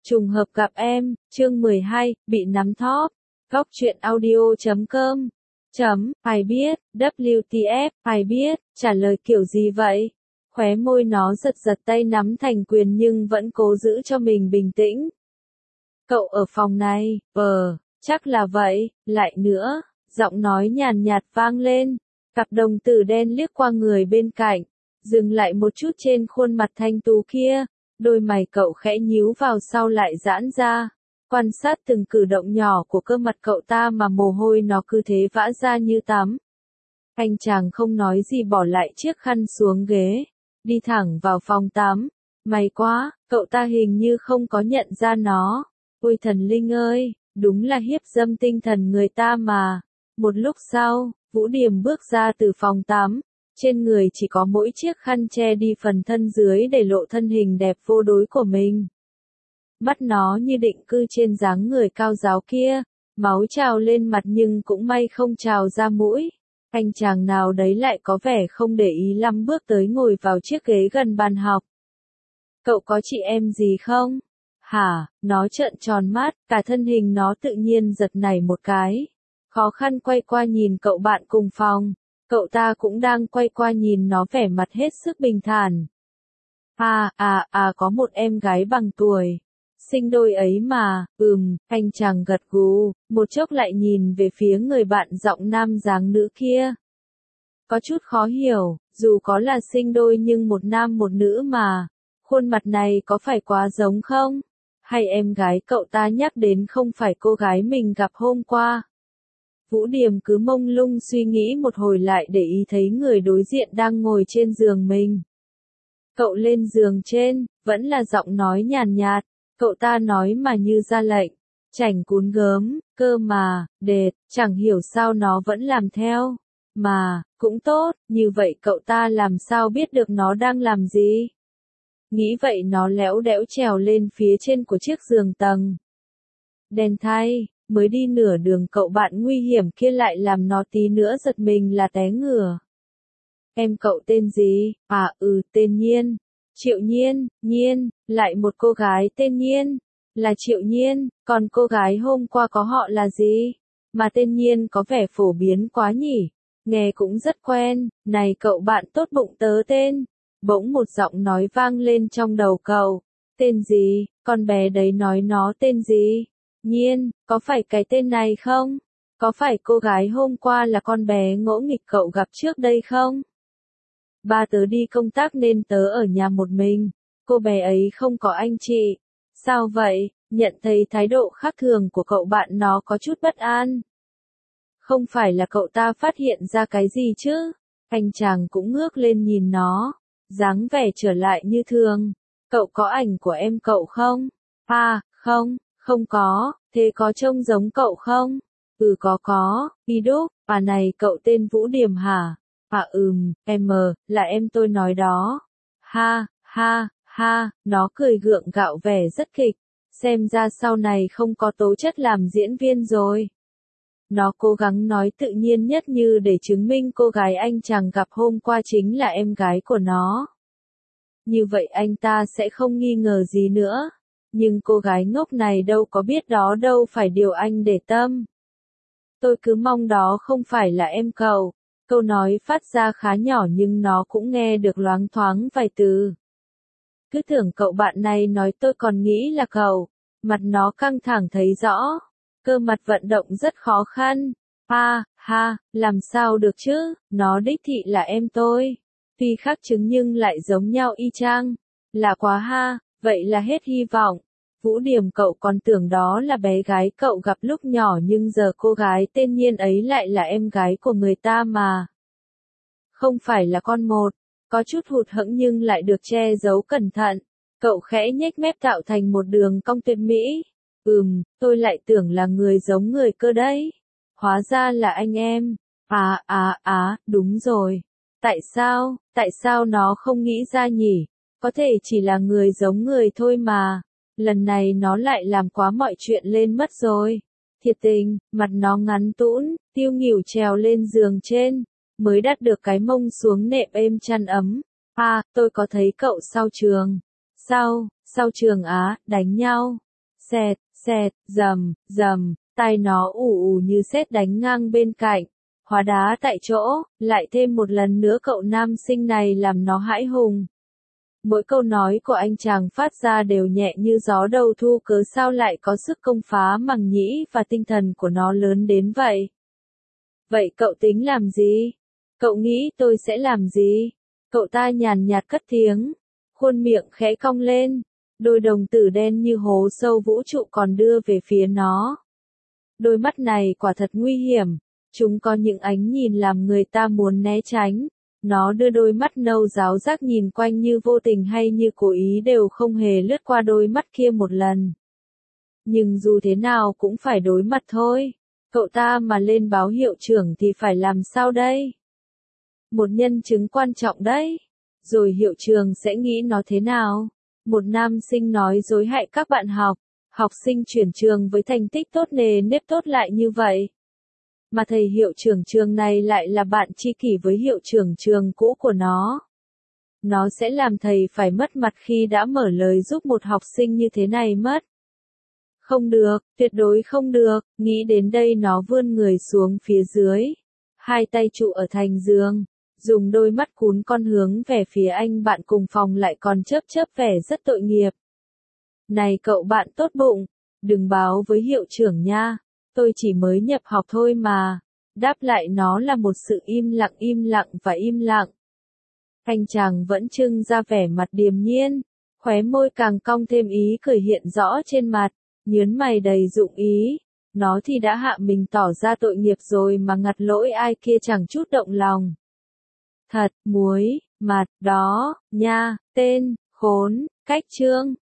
Trùng hợp gặp em, chương 12, bị nắm thóp. Góc truyện audio.com. Ai biết, WTF, ai biết, trả lời kiểu gì vậy? Khóe môi nó giật giật tay nắm thành quyền nhưng vẫn cố giữ cho mình bình tĩnh. Cậu ở phòng này, chắc là vậy, lại nữa, giọng nói nhàn nhạt vang lên. Cặp đồng tử đen liếc qua người bên cạnh, dừng lại một chút trên khuôn mặt thanh tú kia. Đôi mày cậu khẽ nhíu vào sau lại giãn ra, quan sát từng cử động nhỏ của cơ mặt cậu ta mà mồ hôi nó cứ thế vã ra như tắm. Anh chàng không nói gì bỏ lại chiếc khăn xuống ghế, đi thẳng vào phòng tắm. May quá, cậu ta hình như không có nhận ra nó. Ôi thần linh ơi, đúng là hiếp dâm tinh thần người ta mà. Một lúc sau, Vũ Điềm bước ra từ phòng tắm. Trên người chỉ có mỗi chiếc khăn che đi phần thân dưới để lộ thân hình đẹp vô đối của mình. Mắt nó như định cư trên dáng người cao ráo kia, máu trào lên mặt nhưng cũng may không trào ra mũi. Anh chàng nào đấy lại có vẻ không để ý lắm bước tới ngồi vào chiếc ghế gần bàn học. Cậu có chị em gì không? Hả, nó trợn tròn mắt, cả thân hình nó tự nhiên giật nảy một cái. Khó khăn quay qua nhìn cậu bạn cùng phòng. Cậu ta cũng đang quay qua nhìn nó vẻ mặt hết sức bình thản. Có một em gái bằng tuổi. Sinh đôi ấy mà, anh chàng gật gù, một chốc lại nhìn về phía người bạn giọng nam dáng nữ kia. Có chút khó hiểu, dù có là sinh đôi nhưng một nam một nữ mà, khuôn mặt này có phải quá giống không? Hay em gái cậu ta nhắc đến không phải cô gái mình gặp hôm qua? Vũ Điềm cứ mông lung suy nghĩ một hồi lại để ý thấy người đối diện đang ngồi trên giường mình. Cậu lên giường trên, vẫn là giọng nói nhàn nhạt, cậu ta nói mà như ra lệnh, chảnh cún gớm, cơ mà, đệt, chẳng hiểu sao nó vẫn làm theo. Mà, cũng tốt, như vậy cậu ta làm sao biết được nó đang làm gì? Nghĩ vậy nó léo đẽo trèo lên phía trên của chiếc giường tầng. Đen thay. Mới đi nửa đường cậu bạn nguy hiểm kia lại làm nó tí nữa giật mình là té ngửa. Em cậu tên gì? Tên Nhiên. Triệu Nhiên, Nhiên, lại một cô gái tên Nhiên. Là Triệu Nhiên, còn cô gái hôm qua có họ là gì? Mà tên Nhiên có vẻ phổ biến quá nhỉ? Nghe cũng rất quen, này cậu bạn tốt bụng tớ tên. Bỗng một giọng nói vang lên trong đầu cậu. Tên gì? Con bé đấy nói nó tên gì? Nhiên, có phải cái tên này không? Có phải cô gái hôm qua là con bé ngỗ nghịch cậu gặp trước đây không? Ba tớ đi công tác nên tớ ở nhà một mình. Cô bé ấy không có anh chị. Sao vậy? Nhận thấy thái độ khác thường của cậu bạn nó có chút bất an. Không phải là cậu ta phát hiện ra cái gì chứ? Anh chàng cũng ngước lên nhìn nó. Dáng vẻ trở lại như thường. Cậu có ảnh của em cậu không? Không. Không có, thế có trông giống cậu không? Có, đi đúc, này cậu tên Vũ Điềm hả? Là em tôi nói đó. Nó cười gượng gạo vẻ rất kịch, xem ra sau này không có tố chất làm diễn viên rồi. Nó cố gắng nói tự nhiên nhất như để chứng minh cô gái anh chàng gặp hôm qua chính là em gái của nó. Như vậy anh ta sẽ không nghi ngờ gì nữa. Nhưng cô gái ngốc này đâu có biết đó đâu phải điều anh để tâm. Tôi cứ mong đó không phải là em cậu. Câu nói phát ra khá nhỏ nhưng nó cũng nghe được loáng thoáng vài từ. Cứ tưởng cậu bạn này nói tôi còn nghĩ là cậu. Mặt nó căng thẳng thấy rõ. Cơ mặt vận động rất khó khăn. Làm sao được chứ, nó đích thị là em tôi. Tuy khác chứng nhưng lại giống nhau y chang. Lạ quá ha. Vậy là hết hy vọng. Vũ Điềm cậu còn tưởng đó là bé gái cậu gặp lúc nhỏ nhưng giờ cô gái tên Nhiên ấy lại là em gái của người ta mà. Không phải là con một. Có chút hụt hẫng nhưng lại được che giấu cẩn thận. Cậu khẽ nhếch mép tạo thành một đường cong tuyệt mỹ. Tôi lại tưởng là người giống người cơ đấy. Hóa ra là anh em. Đúng rồi. Tại sao nó không nghĩ ra nhỉ? Có thể chỉ là người giống người thôi mà. Lần này nó lại làm quá mọi chuyện lên mất rồi. Thiệt tình, mặt nó ngắn tũn, tiêu nghỉu trèo lên giường trên, mới đặt được cái mông xuống nệm êm chăn ấm. Tôi có thấy cậu sau trường. Sau trường đánh nhau. Xẹt, xẹt, rầm, rầm, tai nó ù ù như sét đánh ngang bên cạnh. Hóa đá tại chỗ, lại thêm một lần nữa cậu nam sinh này làm nó hãi hùng. Mỗi câu nói của anh chàng phát ra đều nhẹ như gió đầu thu, cớ sao lại có sức công phá màng nhĩ và tinh thần của nó lớn đến vậy. Vậy cậu tính làm gì? Cậu nghĩ tôi sẽ làm gì? Cậu ta nhàn nhạt cất tiếng, khuôn miệng khẽ cong lên, đôi đồng tử đen như hố sâu vũ trụ còn đưa về phía nó. Đôi mắt này quả thật nguy hiểm, chúng có những ánh nhìn làm người ta muốn né tránh. Nó đưa đôi mắt nâu ráo rác nhìn quanh như vô tình hay như cố ý đều không hề lướt qua đôi mắt kia một lần. Nhưng dù thế nào cũng phải đối mặt thôi. Cậu ta mà lên báo hiệu trưởng thì phải làm sao đây? Một nhân chứng quan trọng đấy. Rồi hiệu trưởng sẽ nghĩ nó thế nào? Một nam sinh nói dối hại các bạn học. Học sinh chuyển trường với thành tích tốt nề nếp tốt lại như vậy. Mà thầy hiệu trưởng trường này lại là bạn tri kỷ với hiệu trưởng trường cũ của nó. Nó sẽ làm thầy phải mất mặt khi đã mở lời giúp một học sinh như thế này mất. Không được, tuyệt đối không được, nghĩ đến đây nó vươn người xuống phía dưới. Hai tay trụ ở thành giường, dùng đôi mắt cún con hướng về phía anh bạn cùng phòng lại còn chớp chớp vẻ rất tội nghiệp. Này cậu bạn tốt bụng, đừng báo với hiệu trưởng nha. Tôi chỉ mới nhập học thôi mà. Đáp lại nó là một sự im lặng và im lặng. Anh chàng vẫn trưng ra vẻ mặt điềm nhiên, khóe môi càng cong thêm ý cười hiện rõ trên mặt, nhớn mày đầy dụng ý. Nó thì đã hạ mình tỏ ra tội nghiệp rồi mà ngặt lỗi ai kia chẳng chút động lòng. Thật, muối, mặt, đó, nha, tên, khốn, cách chương.